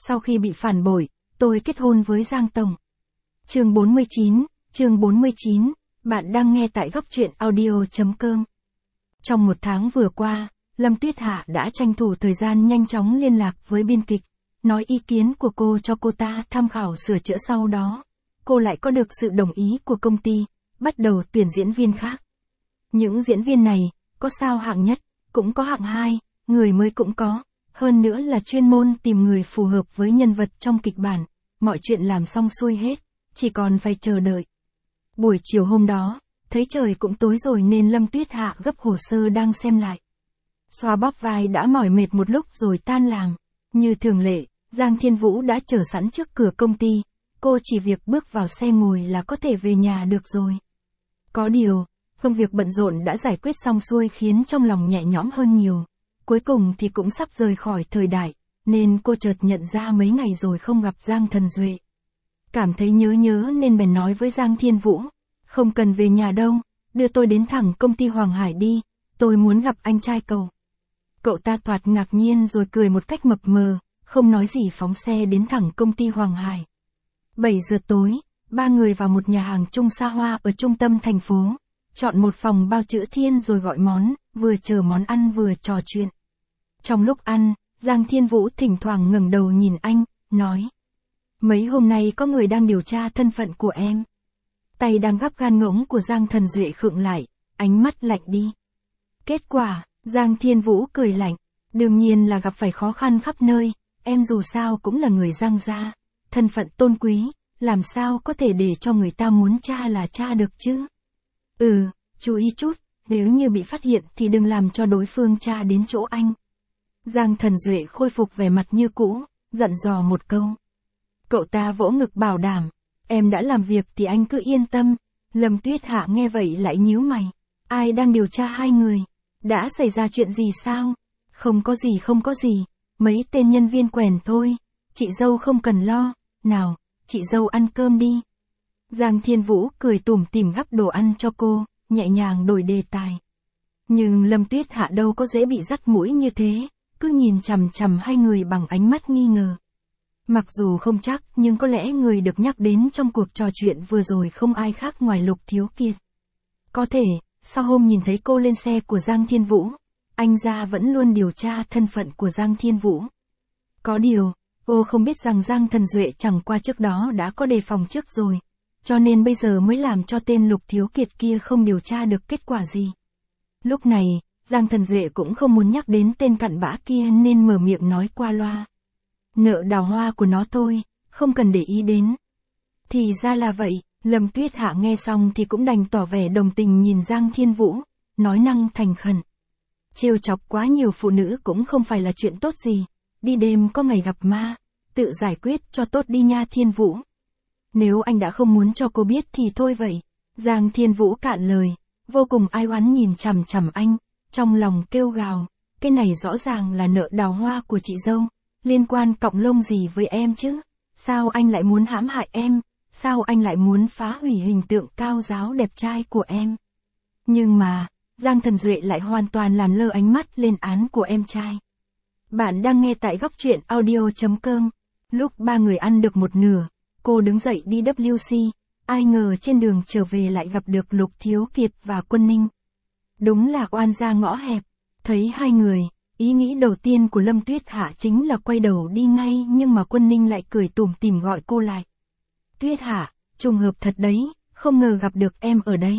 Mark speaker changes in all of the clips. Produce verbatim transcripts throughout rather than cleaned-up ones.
Speaker 1: Sau khi bị phản bội, tôi kết hôn với Giang Tổng. Chương bốn mươi chín, chương bốn mươi chín, bạn đang nghe tại góc truyện audio chấm com. Trong một tháng vừa qua, Lâm Tuyết Hạ đã tranh thủ thời gian nhanh chóng liên lạc với biên kịch, nói ý kiến của cô cho cô ta tham khảo sửa chữa, sau đó cô lại có được sự đồng ý của công ty, bắt đầu tuyển diễn viên khác. Những diễn viên này, có sao hạng nhất, cũng có hạng hai, người mới cũng có, hơn nữa là chuyên môn tìm người phù hợp với nhân vật trong kịch bản, mọi chuyện làm xong xuôi hết, chỉ còn phải chờ đợi. Buổi chiều hôm đó, thấy trời cũng tối rồi nên Lâm Tuyết Hạ gấp hồ sơ đang xem lại. Xoa bóp vai đã mỏi mệt một lúc rồi tan làm. Như thường lệ, Giang Thiên Vũ đã chờ sẵn trước cửa công ty, cô chỉ việc bước vào xe ngồi là có thể về nhà được rồi. Có điều, công việc bận rộn đã giải quyết xong xuôi khiến trong lòng nhẹ nhõm hơn nhiều. Cuối cùng thì cũng sắp rời khỏi thời đại, nên cô chợt nhận ra mấy ngày rồi không gặp Giang Thần Duệ. Cảm thấy nhớ nhớ nên bèn nói với Giang Thiên Vũ, không cần về nhà đâu, đưa tôi đến thẳng công ty Hoàng Hải đi, tôi muốn gặp anh trai cậu. Cậu ta thoạt ngạc nhiên rồi cười một cách mập mờ, không nói gì phóng xe đến thẳng công ty Hoàng Hải. bảy giờ tối, ba người vào một nhà hàng Trung xa hoa ở trung tâm thành phố, chọn một phòng bao chữ thiên rồi gọi món, vừa chờ món ăn vừa trò chuyện. Trong lúc ăn, Giang Thiên Vũ thỉnh thoảng ngẩng đầu nhìn anh, nói: mấy hôm nay có người đang điều tra thân phận của em. Tay đang gắp gan ngỗng của Giang Thần Duệ khựng lại, ánh mắt lạnh đi. Kết quả, Giang Thiên Vũ cười lạnh, đương nhiên là gặp phải khó khăn khắp nơi, em dù sao cũng là người Giang gia, thân phận tôn quý, làm sao có thể để cho người ta muốn tra là tra được chứ. Ừ, chú ý chút, nếu như bị phát hiện thì đừng làm cho đối phương tra đến chỗ anh. Giang Thần Duệ khôi phục vẻ mặt như cũ, dặn dò một câu. Cậu ta vỗ ngực bảo đảm, em đã làm việc thì anh cứ yên tâm. Lâm Tuyết Hạ nghe vậy lại nhíu mày, ai đang điều tra hai người? Đã xảy ra chuyện gì sao? Không có gì không có gì, mấy tên nhân viên quèn thôi, chị dâu không cần lo, nào, chị dâu ăn cơm đi. Giang Thiên Vũ cười tủm tỉm gắp đồ ăn cho cô, nhẹ nhàng đổi đề tài. Nhưng Lâm Tuyết Hạ đâu có dễ bị dắt mũi như thế, cứ nhìn chằm chằm hai người bằng ánh mắt nghi ngờ. Mặc dù không chắc nhưng có lẽ người được nhắc đến trong cuộc trò chuyện vừa rồi không ai khác ngoài Lục Thiếu Kiệt. Có thể, sau hôm nhìn thấy cô lên xe của Giang Thiên Vũ, anh gia vẫn luôn điều tra thân phận của Giang Thiên Vũ. Có điều, cô không biết rằng Giang Thần Duệ chẳng qua trước đó đã có đề phòng trước rồi, cho nên bây giờ mới làm cho tên Lục Thiếu Kiệt kia không điều tra được kết quả gì. Lúc này, Giang Thần Duệ cũng không muốn nhắc đến tên cặn bã kia nên mở miệng nói qua loa. Nợ đào hoa của nó thôi, không cần để ý đến. Thì ra là vậy, Lâm Tuyết Hạ nghe xong thì cũng đành tỏ vẻ đồng tình nhìn Giang Thiên Vũ, nói năng thành khẩn. Trêu chọc quá nhiều phụ nữ cũng không phải là chuyện tốt gì, đi đêm có ngày gặp ma, tự giải quyết cho tốt đi nha Thiên Vũ. Nếu anh đã không muốn cho cô biết thì thôi vậy. Giang Thiên Vũ cạn lời, vô cùng ai oán nhìn chằm chằm anh, trong lòng kêu gào, cái này rõ ràng là nợ đào hoa của chị dâu, liên quan cọng lông gì với em chứ? Sao anh lại muốn hãm hại em? Sao anh lại muốn phá hủy hình tượng cao giáo đẹp trai của em? Nhưng mà, Giang Thần Duệ lại hoàn toàn làm lơ ánh mắt lên án của em trai. Bạn đang nghe tại góc truyện audio chấm com. Lúc ba người ăn được một nửa, cô đứng dậy đi W C, ai ngờ trên đường trở về lại gặp được Lục Thiếu Kiệt và Quân Ninh. Đúng là oan gia ngõ hẹp, thấy hai người, ý nghĩ đầu tiên của Lâm Tuyết Hạ chính là quay đầu đi ngay, nhưng mà Quân Ninh lại cười tủm tỉm gọi cô lại. Tuyết Hạ, trùng hợp thật đấy, không ngờ gặp được em ở đây.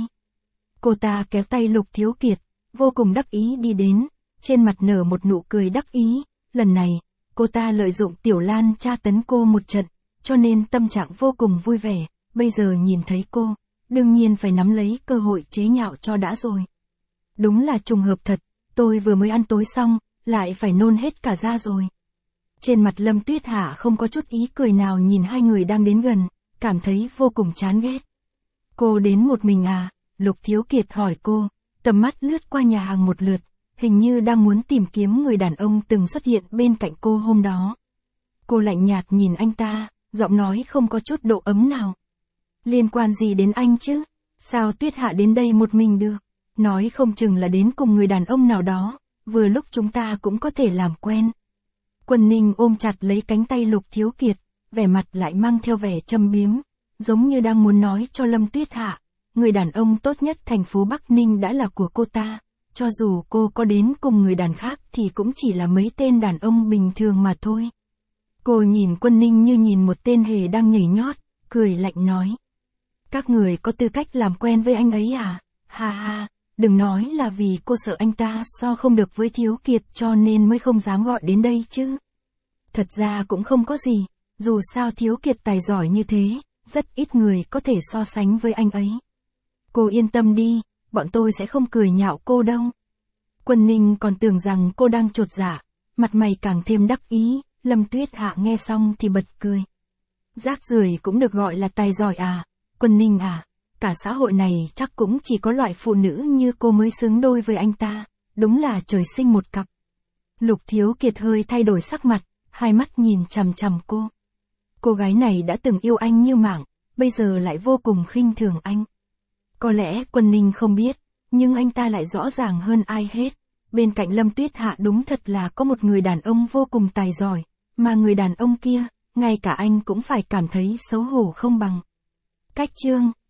Speaker 1: Cô ta kéo tay Lục Thiếu Kiệt, vô cùng đắc ý đi đến, trên mặt nở một nụ cười đắc ý. Lần này, cô ta lợi dụng Tiểu Lan tra tấn cô một trận, cho nên tâm trạng vô cùng vui vẻ, bây giờ nhìn thấy cô, đương nhiên phải nắm lấy cơ hội chế nhạo cho đã rồi. Đúng là trùng hợp thật, tôi vừa mới ăn tối xong, lại phải nôn hết cả ra rồi. Trên mặt Lâm Tuyết Hạ không có chút ý cười nào nhìn hai người đang đến gần, cảm thấy vô cùng chán ghét. Cô đến một mình à? Lục Thiếu Kiệt hỏi cô, tầm mắt lướt qua nhà hàng một lượt, hình như đang muốn tìm kiếm người đàn ông từng xuất hiện bên cạnh cô hôm đó. Cô lạnh nhạt nhìn anh ta, giọng nói không có chút độ ấm nào. Liên quan gì đến anh chứ? Sao Tuyết Hạ đến đây một mình được? Nói không chừng là đến cùng người đàn ông nào đó, vừa lúc chúng ta cũng có thể làm quen. Quân Ninh ôm chặt lấy cánh tay Lục Thiếu Kiệt, vẻ mặt lại mang theo vẻ châm biếm, giống như đang muốn nói cho Lâm Tuyết Hạ, người đàn ông tốt nhất thành phố Bắc Ninh đã là của cô ta, cho dù cô có đến cùng người đàn khác thì cũng chỉ là mấy tên đàn ông bình thường mà thôi. Cô nhìn Quân Ninh như nhìn một tên hề đang nhảy nhót, cười lạnh nói. Các người có tư cách làm quen với anh ấy à? Ha ha, đừng nói là vì cô sợ anh ta so không được với Thiếu Kiệt cho nên mới không dám gọi đến đây chứ. Thật ra cũng không có gì, dù sao Thiếu Kiệt tài giỏi như thế, rất ít người có thể so sánh với anh ấy. Cô yên tâm đi, bọn tôi sẽ không cười nhạo cô đâu. Quân Ninh còn tưởng rằng cô đang chột dạ, mặt mày càng thêm đắc ý, Lâm Tuyết Hạ nghe xong thì bật cười. Rác rưởi cũng được gọi là tài giỏi à, Quân Ninh à, cả xã hội này chắc cũng chỉ có loại phụ nữ như cô mới xứng đôi với anh ta, đúng là trời sinh một cặp. Lục Thiếu Kiệt hơi thay đổi sắc mặt, hai mắt nhìn chằm chằm cô. Cô gái này đã từng yêu anh như mạng, bây giờ lại vô cùng khinh thường anh. Có lẽ Quân Ninh không biết, nhưng anh ta lại rõ ràng hơn ai hết. Bên cạnh Lâm Tuyết Hạ đúng thật là có một người đàn ông vô cùng tài giỏi, mà người đàn ông kia, ngay cả anh cũng phải cảm thấy xấu hổ không bằng. Cách chương